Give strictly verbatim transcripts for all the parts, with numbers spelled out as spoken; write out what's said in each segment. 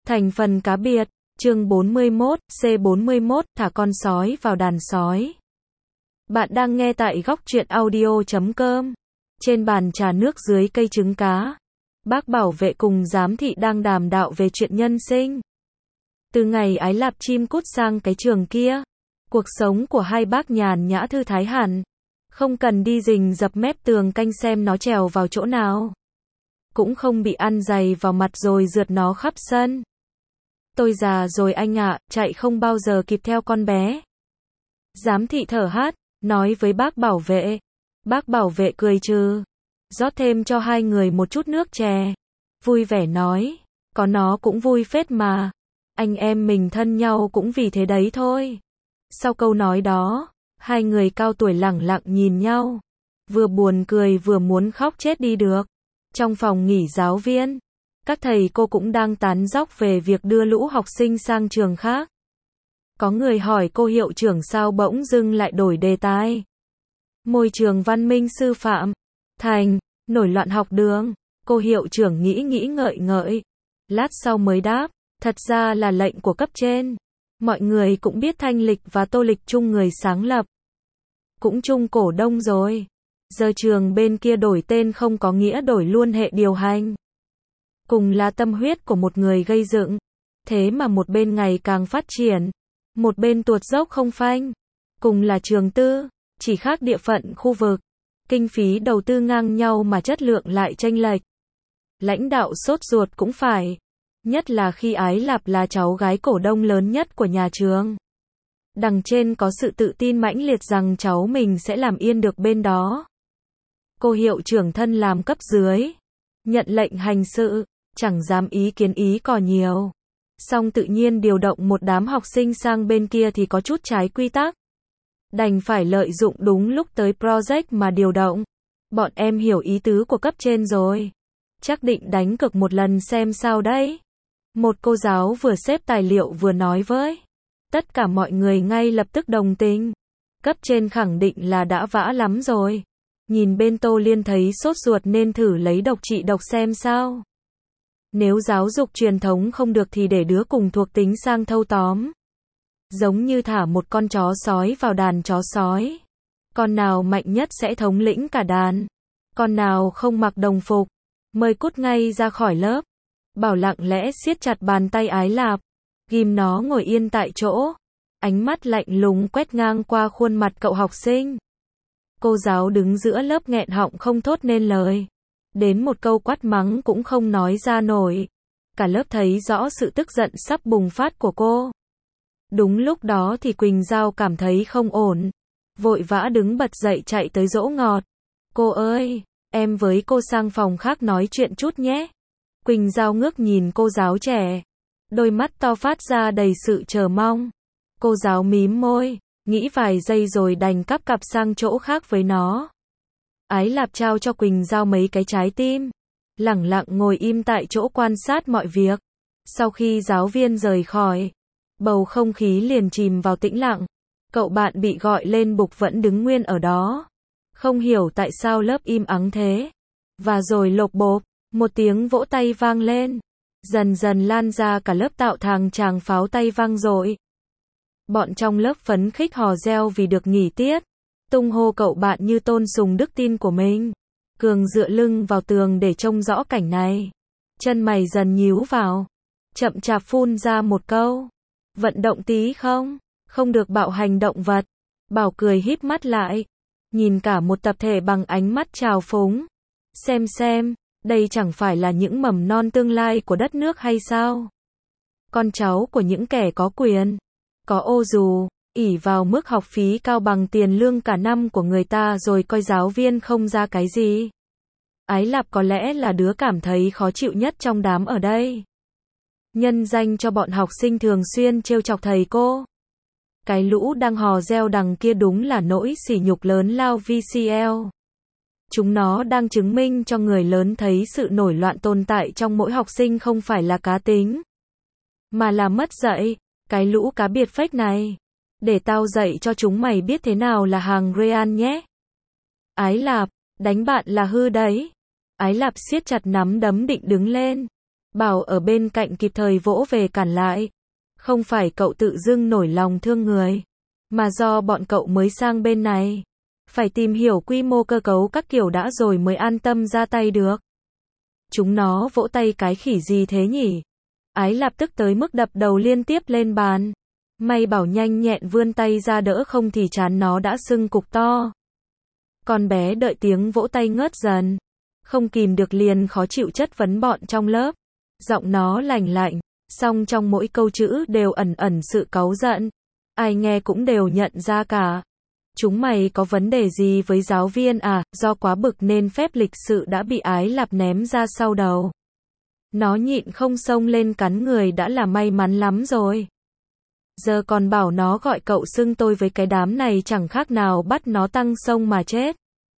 Thành phần cá biệt, chương bốn mươi mốt, C bốn mươi mốt, thả con sói vào đàn sói. Bạn đang nghe tại góc truyện audio chấm com. Trên bàn trà nước dưới cây trứng cá, bác bảo vệ cùng giám thị đang đàm đạo về chuyện nhân sinh. Từ ngày Ái Lạp chim cút sang cái trường kia, cuộc sống của hai bác nhàn nhã thư thái hẳn, không cần đi rình rập mép tường canh xem nó trèo vào chỗ nào, cũng không bị ăn giày vào mặt rồi rượt nó khắp sân. Tôi già rồi anh ạ, chạy không bao giờ kịp theo con bé. Giám thị thở hắt, nói với bác bảo vệ. Bác bảo vệ cười trừ, rót thêm cho hai người một chút nước chè. Vui vẻ nói, có nó cũng vui phết mà. Anh em mình thân nhau cũng vì thế đấy thôi. Sau câu nói đó, hai người cao tuổi lẳng lặng nhìn nhau. Vừa buồn cười vừa muốn khóc chết đi được. Trong phòng nghỉ giáo viên, các thầy cô cũng đang tán dóc về việc đưa lũ học sinh sang trường khác. Có người hỏi cô hiệu trưởng sao bỗng dưng lại đổi đề tài. Môi trường văn minh sư phạm, thành, nổi loạn học đường. Cô hiệu trưởng nghĩ nghĩ ngợi ngợi. Lát sau mới đáp, thật ra là lệnh của cấp trên. Mọi người cũng biết Thanh Lịch và Tô Lịch chung người sáng lập. Cũng chung cổ đông rồi. Giờ trường bên kia đổi tên không có nghĩa đổi luôn hệ điều hành. Cùng là tâm huyết của một người gây dựng. Thế mà một bên ngày càng phát triển, một bên tuột dốc không phanh. Cùng là trường tư, chỉ khác địa phận khu vực. Kinh phí đầu tư ngang nhau mà chất lượng lại chênh lệch. Lãnh đạo sốt ruột cũng phải. Nhất là khi Ái Lạp là cháu gái cổ đông lớn nhất của nhà trường. Đằng trên có sự tự tin mãnh liệt rằng cháu mình sẽ làm yên được bên đó. Cô hiệu trưởng thân làm cấp dưới, nhận lệnh hành sự, chẳng dám ý kiến ý cò nhiều. Song tự nhiên điều động một đám học sinh sang bên kia thì có chút trái quy tắc. Đành phải lợi dụng đúng lúc tới project mà điều động. Bọn em hiểu ý tứ của cấp trên rồi. Chắc định đánh cược một lần xem sao đấy. Một cô giáo vừa xếp tài liệu vừa nói với. Tất cả mọi người ngay lập tức đồng tình. Cấp trên khẳng định là đã vã lắm rồi. Nhìn bên Tô Liên thấy sốt ruột nên thử lấy độc trị độc xem sao. Nếu giáo dục truyền thống không được thì để đứa cùng thuộc tính sang thâu tóm. Giống như thả một con chó sói vào đàn chó sói. Con nào mạnh nhất sẽ thống lĩnh cả đàn. Con nào không mặc đồng phục, mời cút ngay ra khỏi lớp. Bảo lặng lẽ siết chặt bàn tay Ái Lạp, ghim nó ngồi yên tại chỗ. Ánh mắt lạnh lùng quét ngang qua khuôn mặt cậu học sinh. Cô giáo đứng giữa lớp nghẹn họng không thốt nên lời. Đến một câu quát mắng cũng không nói ra nổi. Cả lớp thấy rõ sự tức giận sắp bùng phát của cô. Đúng lúc đó thì Quỳnh Giao cảm thấy không ổn. Vội vã đứng bật dậy chạy tới dỗ ngọt. Cô ơi, em với cô sang phòng khác nói chuyện chút nhé. Quỳnh Giao ngước nhìn cô giáo trẻ. Đôi mắt to phát ra đầy sự chờ mong. Cô giáo mím môi, nghĩ vài giây rồi đành cắp cặp sang chỗ khác với nó. Ái Lạp trao cho Quỳnh Giao mấy cái trái tim. Lẳng lặng ngồi im tại chỗ quan sát mọi việc. Sau khi giáo viên rời khỏi, bầu không khí liền chìm vào tĩnh lặng. Cậu bạn bị gọi lên bục vẫn đứng nguyên ở đó. Không hiểu tại sao lớp im ắng thế. Và rồi lộp bộp, một tiếng vỗ tay vang lên. Dần dần lan ra cả lớp tạo thành tràng pháo tay vang dội. Bọn trong lớp phấn khích hò reo vì được nghỉ tiết. Tung hô cậu bạn như tôn sùng đức tin của mình. Cường dựa lưng vào tường để trông rõ cảnh này. Chân mày dần nhíu vào. Chậm chạp phun ra một câu. Vận động tí không? Không được bạo hành động vật. Bảo cười híp mắt lại. Nhìn cả một tập thể bằng ánh mắt trào phúng. Xem xem, đây chẳng phải là những mầm non tương lai của đất nước hay sao? Con cháu của những kẻ có quyền, có ô dù, ỷ vào mức học phí cao bằng tiền lương cả năm của người ta rồi coi giáo viên không ra cái gì. Ái Lạp có lẽ là đứa cảm thấy khó chịu nhất trong đám ở đây. Nhân danh cho bọn học sinh thường xuyên trêu chọc thầy cô. Cái lũ đang hò reo đằng kia đúng là nỗi sỉ nhục lớn lao vê xê lờ. Chúng nó đang chứng minh cho người lớn thấy sự nổi loạn tồn tại trong mỗi học sinh không phải là cá tính, mà là mất dạy. Cái lũ cá biệt fake này. Để tao dạy cho chúng mày biết thế nào là hàng real nhé. Ái Lạp, đánh bạn là hư đấy. Ái Lạp siết chặt nắm đấm định đứng lên. Bảo ở bên cạnh kịp thời vỗ về cản lại. Không phải cậu tự dưng nổi lòng thương người, mà do bọn cậu mới sang bên này. Phải tìm hiểu quy mô cơ cấu các kiểu đã rồi mới an tâm ra tay được. Chúng nó vỗ tay cái khỉ gì thế nhỉ? Ái Lạp tức tới mức đập đầu liên tiếp lên bàn. May Bảo nhanh nhẹn vươn tay ra đỡ, không thì trán nó đã sưng cục to. Con bé đợi tiếng vỗ tay ngớt dần, không kìm được liền khó chịu chất vấn bọn trong lớp. Giọng nó lành lạnh, song trong mỗi câu chữ đều ẩn ẩn sự cáu giận. Ai nghe cũng đều nhận ra cả. Chúng mày có vấn đề gì với giáo viên à? Do quá bực nên phép lịch sự đã bị Ái Lạp ném ra sau đầu. Nó nhịn không xông lên cắn người đã là may mắn lắm rồi. Giờ còn bảo nó gọi cậu xưng tôi với cái đám này chẳng khác nào bắt nó tăng sông mà chết.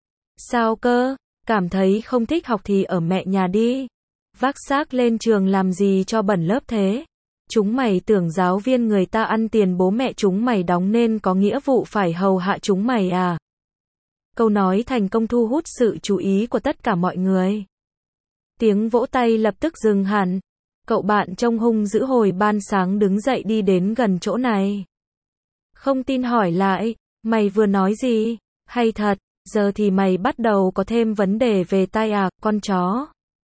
Sao cơ? Cảm thấy không thích học thì ở mẹ nhà đi. Vác xác lên trường làm gì cho bẩn lớp thế? Chúng mày tưởng giáo viên người ta ăn tiền bố mẹ chúng mày đóng nên có nghĩa vụ phải hầu hạ chúng mày à? Câu nói thành công thu hút sự chú ý của tất cả mọi người. Tiếng vỗ tay lập tức dừng hẳn. Cậu bạn trông hung dữ hồi ban sáng đứng dậy đi đến gần chỗ này. Không tin hỏi lại, mày vừa nói gì? Hay thật, giờ thì mày bắt đầu có thêm vấn đề về tai à, con chó?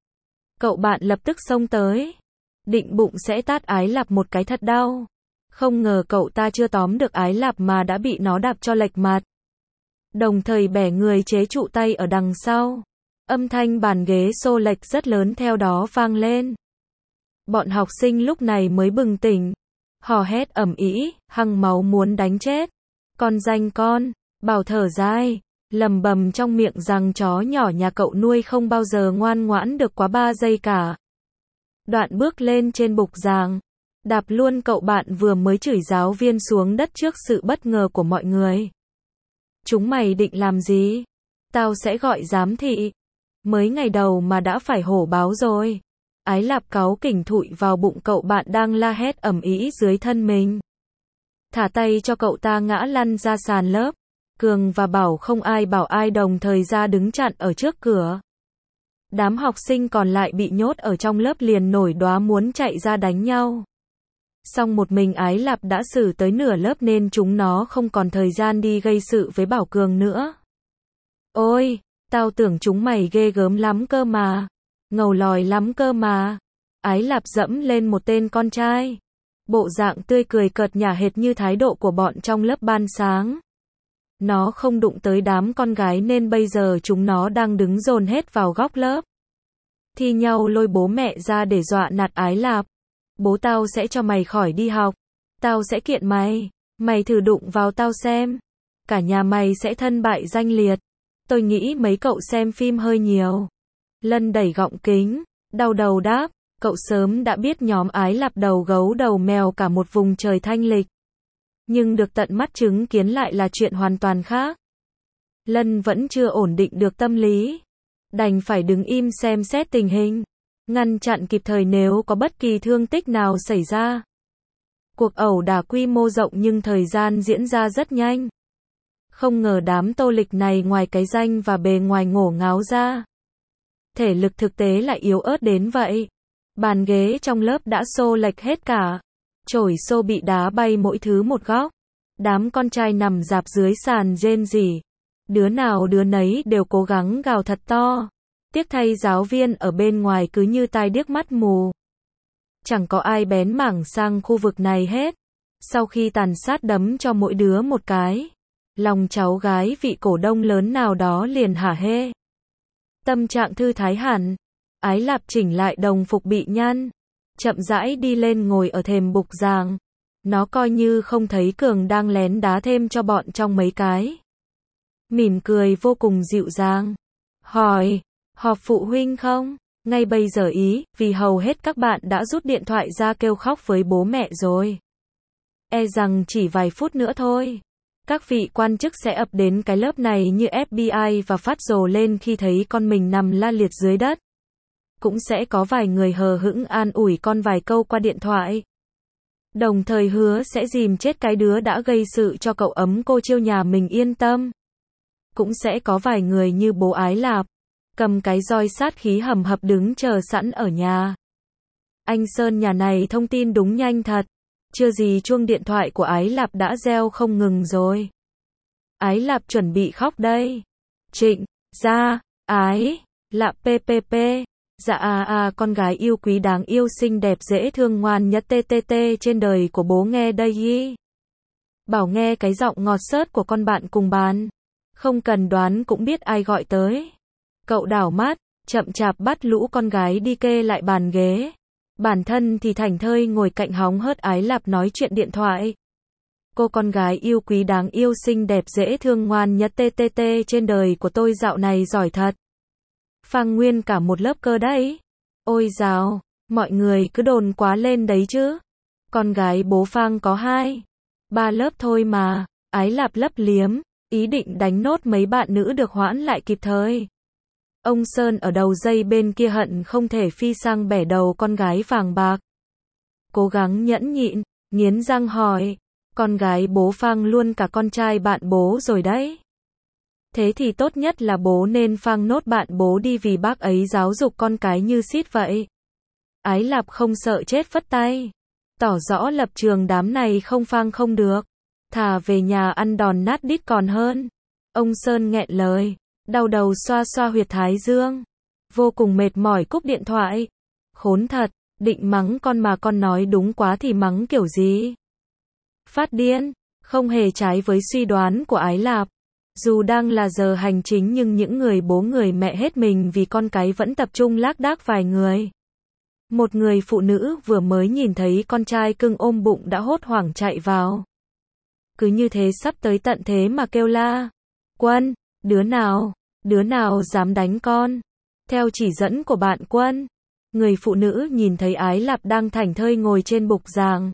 Cậu bạn lập tức xông tới. Định bụng sẽ tát Ái Lạp một cái thật đau. Không ngờ cậu ta chưa tóm được Ái Lạp mà đã bị nó đạp cho lệch mặt. Đồng thời bẻ người chế trụ tay ở đằng sau. Âm thanh bàn ghế xô lệch rất lớn theo đó vang lên. Bọn học sinh lúc này mới bừng tỉnh. Hò hét ầm ĩ, hăng máu muốn đánh chết. Con danh con, Bảo thở dài, lầm bầm trong miệng rằng chó nhỏ nhà cậu nuôi không bao giờ ngoan ngoãn được quá ba giây cả. Đoạn bước lên trên bục giảng, đạp luôn cậu bạn vừa mới chửi giáo viên xuống đất trước sự bất ngờ của mọi người. Chúng mày định làm gì? Tao sẽ gọi giám thị. Mới ngày đầu mà đã phải hổ báo rồi. Ái Lạp cáu kỉnh thụi vào bụng cậu bạn đang la hét ầm ĩ dưới thân mình. Thả tay cho cậu ta ngã lăn ra sàn lớp. Cường và Bảo không ai bảo ai đồng thời ra đứng chặn ở trước cửa. Đám học sinh còn lại bị nhốt ở trong lớp liền nổi đoá muốn chạy ra đánh nhau. Song một mình Ái Lạp đã xử tới nửa lớp nên chúng nó không còn thời gian đi gây sự với Bảo Cường nữa. Ôi, tao tưởng chúng mày ghê gớm lắm cơ mà. Ngầu lòi lắm cơ mà. Ái Lạp dẫm lên một tên con trai. Bộ dạng tươi cười cợt nhả hệt như thái độ của bọn trong lớp ban sáng. Nó không đụng tới đám con gái nên bây giờ chúng nó đang đứng dồn hết vào góc lớp. Thi nhau lôi bố mẹ ra để dọa nạt Ái Lạp. Bố tao sẽ cho mày khỏi đi học. Tao sẽ kiện mày. Mày thử đụng vào tao xem. Cả nhà mày sẽ thân bại danh liệt. Tôi nghĩ mấy cậu xem phim hơi nhiều. Lân đẩy gọng kính, đau đầu đáp, cậu sớm đã biết nhóm Ái Lạp đầu gấu đầu mèo cả một vùng trời thanh lịch. Nhưng được tận mắt chứng kiến lại là chuyện hoàn toàn khác. Lân vẫn chưa ổn định được tâm lý. Đành phải đứng im xem xét tình hình. Ngăn chặn kịp thời nếu có bất kỳ thương tích nào xảy ra. Cuộc ẩu đả quy mô rộng nhưng thời gian diễn ra rất nhanh. Không ngờ đám tô lịch này ngoài cái danh và bề ngoài ngổ ngáo ra. Thể lực thực tế lại yếu ớt đến vậy. Bàn ghế trong lớp đã xô lệch hết cả. Chổi xô bị đá bay mỗi thứ một góc. Đám con trai nằm rạp dưới sàn rên rỉ. Đứa nào đứa nấy đều cố gắng gào thật to. Tiếc thay giáo viên ở bên ngoài cứ như tai điếc mắt mù. Chẳng có ai bén mảng sang khu vực này hết. Sau khi tàn sát đấm cho mỗi đứa một cái, lòng cháu gái vị cổ đông lớn nào đó liền hả hê. Tâm trạng thư thái hẳn. Ái Lạp chỉnh lại đồng phục bị nhăn. Chậm rãi đi lên ngồi ở thềm bục giảng. Nó coi như không thấy Cường đang lén đá thêm cho bọn trong mấy cái. Mỉm cười vô cùng dịu dàng. Hỏi, họp phụ huynh không? Ngay bây giờ ý, vì hầu hết các bạn đã rút điện thoại ra kêu khóc với bố mẹ rồi. E rằng chỉ vài phút nữa thôi. Các vị quan chức sẽ ập đến cái lớp này như ép bê i và phát rồ lên khi thấy con mình nằm la liệt dưới đất. Cũng sẽ có vài người hờ hững an ủi con vài câu qua điện thoại. Đồng thời hứa sẽ dìm chết cái đứa đã gây sự cho cậu ấm cô chiêu nhà mình yên tâm. Cũng sẽ có vài người như bố Ái Lạp, cầm cái roi sát khí hầm hập đứng chờ sẵn ở nhà. Anh Sơn nhà này thông tin đúng nhanh thật. Chưa gì chuông điện thoại của Ái Lạp đã reo không ngừng rồi. Ái Lạp chuẩn bị khóc đây. Trịnh, ra, Ái, Lạp ppp. Dạ à à con gái yêu quý đáng yêu xinh đẹp dễ thương ngoan nhất ttt trên đời của bố nghe đây y. Bảo nghe cái giọng ngọt xớt của con bạn cùng bàn. Không cần đoán cũng biết ai gọi tới. Cậu đảo mắt, chậm chạp bắt lũ con gái đi kê lại bàn ghế. Bản thân thì thảnh thơi ngồi cạnh hóng hớt Ái Lạp nói chuyện điện thoại. Cô con gái yêu quý đáng yêu xinh đẹp dễ thương ngoan nhất ttt trên đời của tôi dạo này giỏi thật. Phang nguyên cả một lớp cơ đấy. Ôi dào, mọi người cứ đồn quá lên đấy chứ. Con gái bố Phang có hai, ba lớp thôi mà. Ái Lạp lấp liếm, ý định đánh nốt mấy bạn nữ được hoãn lại kịp thời. Ông Sơn ở đầu dây bên kia hận không thể phi sang bẻ đầu con gái vàng bạc. Cố gắng nhẫn nhịn, nghiến răng hỏi, con gái bố Phang luôn cả con trai bạn bố rồi đấy. Thế thì tốt nhất là bố nên phang nốt bạn bố đi vì bác ấy giáo dục con cái như xít vậy. Ái Lạp không sợ chết phất tay. Tỏ rõ lập trường đám này không phang không được. Thà về nhà ăn đòn nát đít còn hơn. Ông Sơn nghẹn lời. Đau đầu xoa xoa huyệt thái dương. Vô cùng mệt mỏi cúp điện thoại. Khốn thật, định mắng con mà con nói đúng quá thì mắng kiểu gì? Phát điên, không hề trái với suy đoán của Ái Lạp. Dù đang là giờ hành chính nhưng những người bố người mẹ hết mình vì con cái vẫn tập trung lác đác vài người. Một người phụ nữ vừa mới nhìn thấy con trai cưng ôm bụng đã hốt hoảng chạy vào. Cứ như thế sắp tới tận thế mà kêu la. Quân, đứa nào, đứa nào dám đánh con? Theo chỉ dẫn của bạn Quân, người phụ nữ nhìn thấy Ái Lạp đang thảnh thơi ngồi trên bục giảng.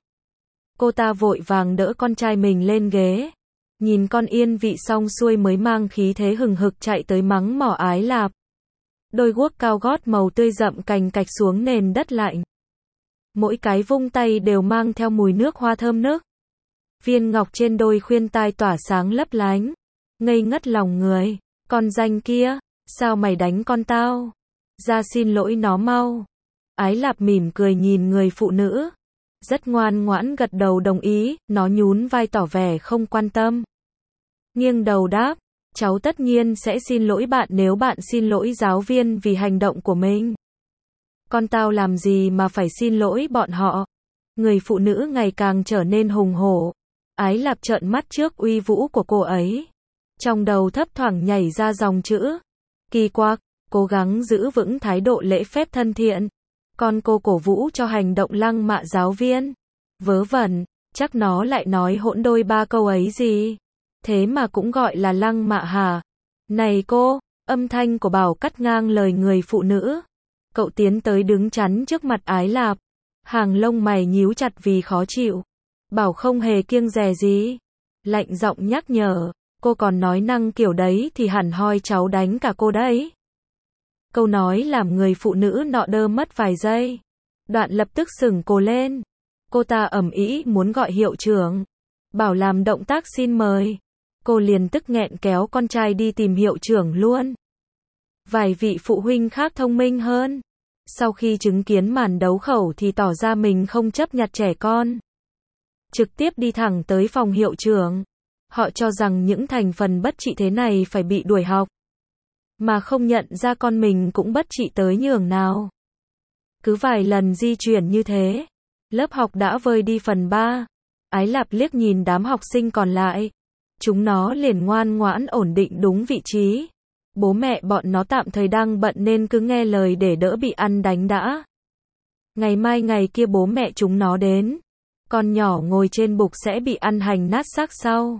Cô ta vội vàng đỡ con trai mình lên ghế. Nhìn con yên vị xong xuôi mới mang khí thế hừng hực chạy tới mắng mỏ Ái Lạp. Đôi guốc cao gót màu tươi rậm cành cạch xuống nền đất lạnh. Mỗi cái vung tay đều mang theo mùi nước hoa thơm nức. Viên ngọc trên đôi khuyên tai tỏa sáng lấp lánh. Ngây ngất lòng người. Con danh kia, sao mày đánh con tao? Ra xin lỗi nó mau. Ái Lạp mỉm cười nhìn người phụ nữ. Rất ngoan ngoãn gật đầu đồng ý, nó nhún vai tỏ vẻ không quan tâm. Nghiêng đầu đáp, cháu tất nhiên sẽ xin lỗi bạn nếu bạn xin lỗi giáo viên vì hành động của mình. Con tao làm gì mà phải xin lỗi bọn họ? Người phụ nữ ngày càng trở nên hùng hổ. Ái Lạp trợn mắt trước uy vũ của cô ấy. Trong đầu thấp thoảng nhảy ra dòng chữ. Kỳ quặc, cố gắng giữ vững thái độ lễ phép thân thiện. Con cô cổ vũ cho hành động lăng mạ giáo viên. Vớ vẩn, chắc nó lại nói hỗn đôi ba câu ấy gì. Thế mà cũng gọi là lăng mạ hả? Này cô, âm thanh của Bảo cắt ngang lời người phụ nữ. Cậu tiến tới đứng chắn trước mặt Ái Lạp. Hàng lông mày nhíu chặt vì khó chịu. Bảo không hề kiêng dè gì. Lạnh giọng nhắc nhở, cô còn nói năng kiểu đấy thì hẳn hoi cháu đánh cả cô đấy. Câu nói làm người phụ nữ nọ đơ mất vài giây. Đoạn lập tức sửng cô lên. Cô ta ầm ĩ muốn gọi hiệu trưởng. Bảo làm động tác xin mời. Cô liền tức nghẹn kéo con trai đi tìm hiệu trưởng luôn. Vài vị phụ huynh khác thông minh hơn. Sau khi chứng kiến màn đấu khẩu thì tỏ ra mình không chấp nhặt trẻ con. Trực tiếp đi thẳng tới phòng hiệu trưởng. Họ cho rằng những thành phần bất trị thế này phải bị đuổi học. Mà không nhận ra con mình cũng bất trị tới nhường nào. Cứ vài lần di chuyển như thế, lớp học đã vơi đi phần ba. Ái Lạp liếc nhìn đám học sinh còn lại. Chúng nó liền ngoan ngoãn ổn định đúng vị trí. Bố mẹ bọn nó tạm thời đang bận nên cứ nghe lời để đỡ bị ăn đánh đã. Ngày mai ngày kia bố mẹ chúng nó đến. Con nhỏ ngồi trên bục sẽ bị ăn hành nát xác sau.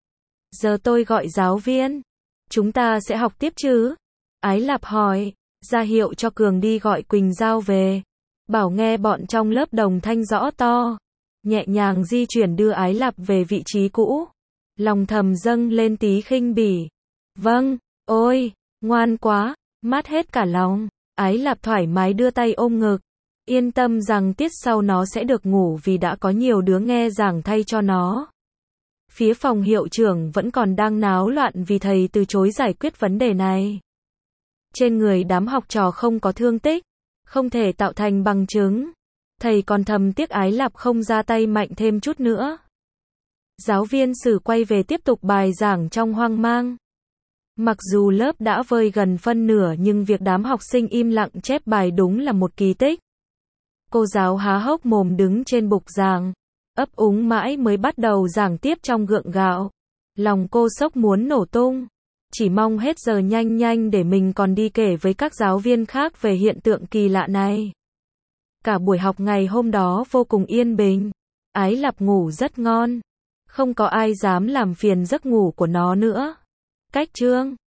Giờ tôi gọi giáo viên. Chúng ta sẽ học tiếp chứ? Ái Lạp hỏi, ra hiệu cho Cường đi gọi Quỳnh Giao về. Bảo nghe bọn trong lớp đồng thanh rõ to. Nhẹ nhàng di chuyển đưa Ái Lạp về vị trí cũ. Lòng thầm dâng lên tí khinh bỉ. Vâng, ôi, ngoan quá, mát hết cả lòng. Ái Lạp thoải mái đưa tay ôm ngực. Yên tâm rằng tiết sau nó sẽ được ngủ vì đã có nhiều đứa nghe giảng thay cho nó. Phía phòng hiệu trưởng vẫn còn đang náo loạn vì thầy từ chối giải quyết vấn đề này. Trên người đám học trò không có thương tích, không thể tạo thành bằng chứng. Thầy còn thầm tiếc Ái Lạp không ra tay mạnh thêm chút nữa. Giáo viên Sử quay về tiếp tục bài giảng trong hoang mang. Mặc dù lớp đã vơi gần phân nửa nhưng việc đám học sinh im lặng chép bài đúng là một kỳ tích. Cô giáo há hốc mồm đứng trên bục giảng, ấp úng mãi mới bắt đầu giảng tiếp trong gượng gạo. Lòng cô sốc muốn nổ tung, chỉ mong hết giờ nhanh nhanh để mình còn đi kể với các giáo viên khác về hiện tượng kỳ lạ này. Cả buổi học ngày hôm đó vô cùng yên bình. Ái Lạp ngủ rất ngon. Không có ai dám làm phiền giấc ngủ của nó nữa. Cách chương